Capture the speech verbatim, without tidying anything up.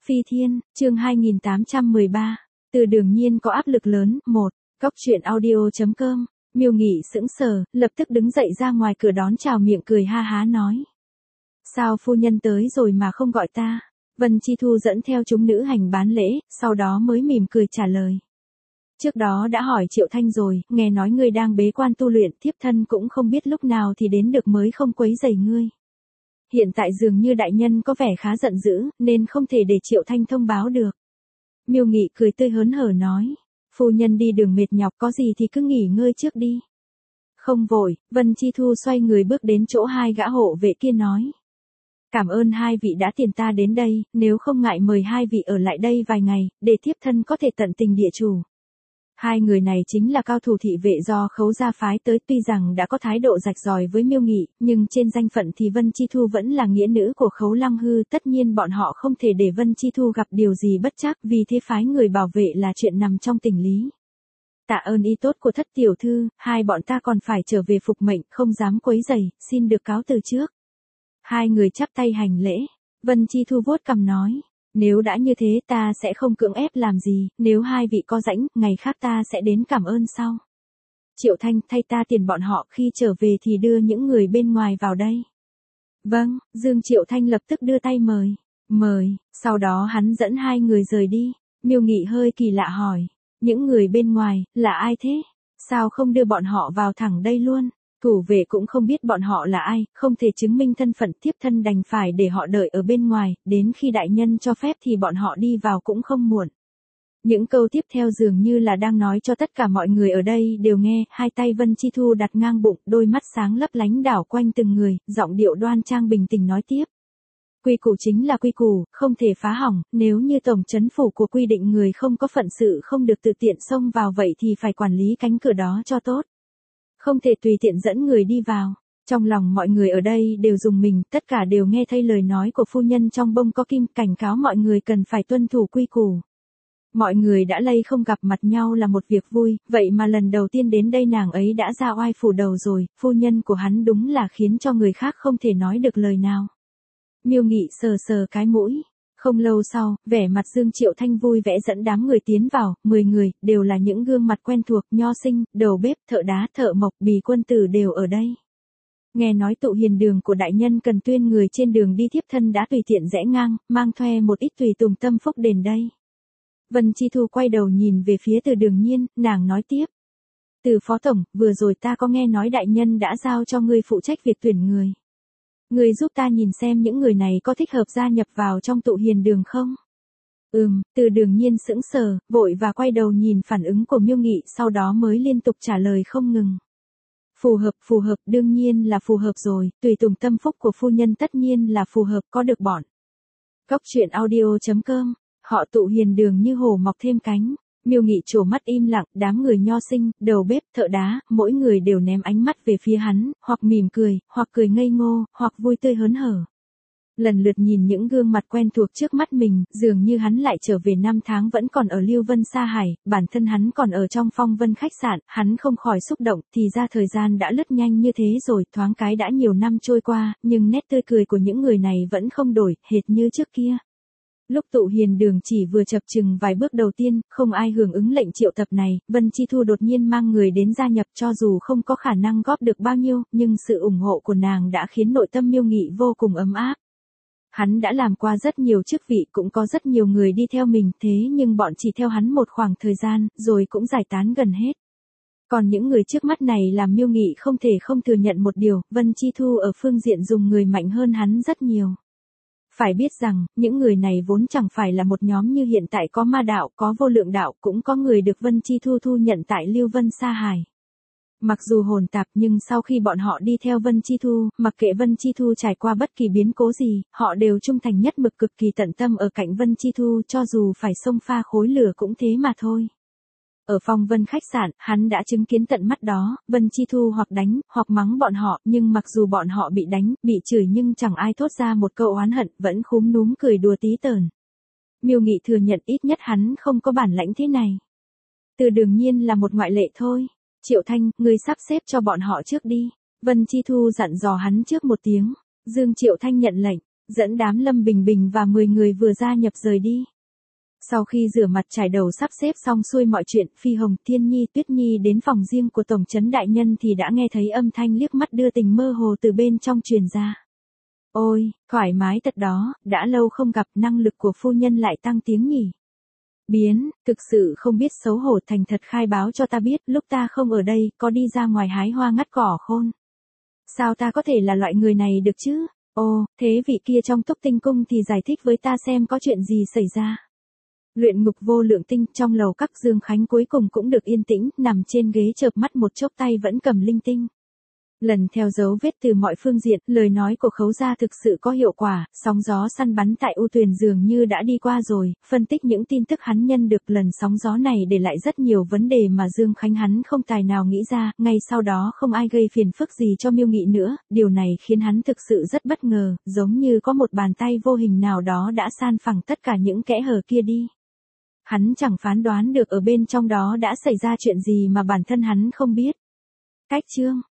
Phi Thiên, chương hai nghìn tám trăm mười ba. Từ Đường Nhiên có áp lực lớn. Một. Cóc truyện audio chấm com. Miêu Nghị sững sờ, lập tức đứng dậy ra ngoài cửa đón chào, miệng cười ha há nói: "Sao phu nhân tới rồi mà không gọi ta?" Vân Chi Thu dẫn theo chúng nữ hành bán lễ, sau đó mới mỉm cười trả lời: "Trước đó đã hỏi Triệu Thanh rồi, nghe nói ngươi đang bế quan tu luyện, thiếp thân cũng không biết lúc nào thì đến được mới không quấy rầy ngươi. Hiện tại dường như đại nhân có vẻ khá giận dữ, nên không thể để Triệu Thanh thông báo được." Miêu Nghị cười tươi hớn hở nói: "Phu nhân đi đường mệt nhọc, có gì thì cứ nghỉ ngơi trước đi." "Không vội." Vân Chi Thu xoay người bước đến chỗ hai gã hộ vệ kia nói: "Cảm ơn hai vị đã tiền ta đến đây, nếu không ngại mời hai vị ở lại đây vài ngày, để thiếp thân có thể tận tình địa chủ." Hai người này chính là cao thủ thị vệ do Khấu gia phái tới, tuy rằng đã có thái độ rạch ròi với Miêu Nghị, nhưng trên danh phận thì Vân Chi Thu vẫn là nghĩa nữ của Khấu Lăng Hư, tất nhiên bọn họ không thể để Vân Chi Thu gặp điều gì bất trắc, vì thế phái người bảo vệ là chuyện nằm trong tình lý. "Tạ ơn ý tốt của thất tiểu thư, hai bọn ta còn phải trở về phục mệnh, không dám quấy rầy, xin được cáo từ trước." Hai người chắp tay hành lễ. Vân Chi Thu vuốt cằm nói: "Nếu đã như thế ta sẽ không cưỡng ép làm gì, nếu hai vị có rảnh, ngày khác ta sẽ đến cảm ơn sau. Triệu Thanh, thay ta tiền bọn họ, khi trở về thì đưa những người bên ngoài vào đây." "Vâng." Dương Triệu Thanh lập tức đưa tay mời. Mời, sau đó hắn dẫn hai người rời đi. Miêu Nghị hơi kỳ lạ hỏi: "Những người bên ngoài, là ai thế? Sao không đưa bọn họ vào thẳng đây luôn?" Thủ vệ cũng không biết bọn họ là ai, không thể chứng minh thân phận, thiếp thân đành phải để họ đợi ở bên ngoài, đến khi đại nhân cho phép thì bọn họ đi vào cũng không muộn. Những câu tiếp theo dường như là đang nói cho tất cả mọi người ở đây đều nghe, hai tay Vân Chi Thu đặt ngang bụng, đôi mắt sáng lấp lánh đảo quanh từng người, giọng điệu đoan trang bình tĩnh nói tiếp: "Quy củ chính là quy củ, không thể phá hỏng, nếu như tổng trấn phủ của quy định người không có phận sự không được tự tiện xông vào vậy thì phải quản lý cánh cửa đó cho tốt. Không thể tùy tiện dẫn người đi vào." Trong lòng mọi người ở đây đều rùng mình, tất cả đều nghe thấy lời nói của phu nhân trong bông có kim, cảnh cáo mọi người cần phải tuân thủ quy củ. Mọi người đã lây không gặp mặt nhau là một việc vui, vậy mà lần đầu tiên đến đây nàng ấy đã ra oai phủ đầu rồi, phu nhân của hắn đúng là khiến cho người khác không thể nói được lời nào. Miêu Nghị sờ sờ cái mũi. Không lâu sau, vẻ mặt Dương Triệu Thanh vui vẻ dẫn đám người tiến vào, mười người, đều là những gương mặt quen thuộc, Nho Sinh, đầu bếp, thợ đá, thợ mộc, Bì quân tử đều ở đây. Nghe nói tụ hiền đường của đại nhân cần tuyên người trên đường đi, thiếp thân đã tùy tiện rẽ ngang, mang thuê một ít tùy tùng tâm phúc đến đây. Vân Chi Thu quay đầu nhìn về phía Từ Đường Nhiên, nàng nói tiếp: "Từ phó tổng, vừa rồi ta có nghe nói đại nhân đã giao cho ngươi phụ trách việc tuyển người. Người giúp ta nhìn xem những người này có thích hợp gia nhập vào trong tụ hiền đường không?" Ừm. Từ Đường Nhiên sững sờ, vội và quay đầu nhìn phản ứng của Miêu Nghị, sau đó mới liên tục trả lời không ngừng: "Phù hợp, phù hợp, đương nhiên là phù hợp rồi, tùy tùng tâm phúc của phu nhân tất nhiên là phù hợp, có được bọn." Cóc truyện audio chấm com. Họ tụ hiền đường như hổ mọc thêm cánh. Miêu Nghị trố mắt im lặng, đám người Nho Sinh, đầu bếp, thợ đá, mỗi người đều ném ánh mắt về phía hắn, hoặc mỉm cười, hoặc cười ngây ngô, hoặc vui tươi hớn hở. Lần lượt nhìn những gương mặt quen thuộc trước mắt mình, dường như hắn lại trở về năm tháng vẫn còn ở Lưu Vân Sa Hải, bản thân hắn còn ở trong Phong Vân khách sạn, hắn không khỏi xúc động, thì ra thời gian đã lướt nhanh như thế rồi, thoáng cái đã nhiều năm trôi qua, nhưng nét tươi cười của những người này vẫn không đổi, hệt như trước kia. Lúc tụ hiền đường chỉ vừa chập chừng vài bước đầu tiên, không ai hưởng ứng lệnh triệu tập này, Vân Chi Thu đột nhiên mang người đến gia nhập, cho dù không có khả năng góp được bao nhiêu, nhưng sự ủng hộ của nàng đã khiến nội tâm Miêu Nghị vô cùng ấm áp. Hắn đã làm qua rất nhiều chức vị, cũng có rất nhiều người đi theo mình, thế nhưng bọn chỉ theo hắn một khoảng thời gian, rồi cũng giải tán gần hết. Còn những người trước mắt này làm Miêu Nghị không thể không thừa nhận một điều, Vân Chi Thu ở phương diện dùng người mạnh hơn hắn rất nhiều. Phải biết rằng, những người này vốn chẳng phải là một nhóm như hiện tại, có ma đạo, có vô lượng đạo, cũng có người được Vân Chi Thu thu nhận tại Lưu Vân Sa Hải. Mặc dù hỗn tạp nhưng sau khi bọn họ đi theo Vân Chi Thu, mặc kệ Vân Chi Thu trải qua bất kỳ biến cố gì, họ đều trung thành nhất mực, cực kỳ tận tâm ở cạnh Vân Chi Thu, cho dù phải xông pha khối lửa cũng thế mà thôi. Ở Phong Vân khách sạn, hắn đã chứng kiến tận mắt đó, Vân Chi Thu hoặc đánh, hoặc mắng bọn họ, nhưng mặc dù bọn họ bị đánh, bị chửi nhưng chẳng ai thốt ra một câu oán hận, vẫn khúm núm cười đùa tí tởn. Miêu Nghị thừa nhận ít nhất hắn không có bản lãnh thế này. Từ Đường Nhiên là một ngoại lệ thôi. "Triệu Thanh, ngươi sắp xếp cho bọn họ trước đi." Vân Chi Thu dặn dò hắn trước một tiếng. Dương Triệu Thanh nhận lệnh. dẫn đám Lâm Bình Bình và mười người vừa gia nhập rời đi. Sau khi rửa mặt trải đầu sắp xếp xong xuôi mọi chuyện, Phi Hồng, Thiên Nhi, Tuyết Nhi đến phòng riêng của Tổng trấn đại nhân thì đã nghe thấy âm thanh liếc mắt đưa tình mơ hồ từ bên trong truyền ra. Ôi, thoải mái thật đó, đã lâu không gặp, năng lực của phu nhân lại tăng tiếng nhỉ. Biến, thực sự không biết xấu hổ, thành thật khai báo cho ta biết, lúc ta không ở đây, có đi ra ngoài hái hoa ngắt cỏ khôn. Sao ta có thể là loại người này được chứ? Ồ, thế vị kia trong Túc Tinh Cung thì giải thích với ta xem có chuyện gì xảy ra. Luyện ngục vô lượng tinh, trong lầu các Dương Khánh cuối cùng cũng được yên tĩnh, nằm trên ghế chợp mắt một chốc tay vẫn cầm linh tinh. Lần theo dấu vết từ mọi phương diện, lời nói của Khấu gia thực sự có hiệu quả, sóng gió săn bắn tại U Tuyền dường như đã đi qua rồi, phân tích những tin tức hắn nhân được lần sóng gió này để lại rất nhiều vấn đề mà Dương Khánh hắn không tài nào nghĩ ra, ngay sau đó không ai gây phiền phức gì cho Miêu Nghị nữa, điều này khiến hắn thực sự rất bất ngờ, giống như có một bàn tay vô hình nào đó đã san phẳng tất cả những kẽ hở kia đi. Hắn chẳng phán đoán được ở bên trong đó đã xảy ra chuyện gì mà bản thân hắn không biết. Cách chương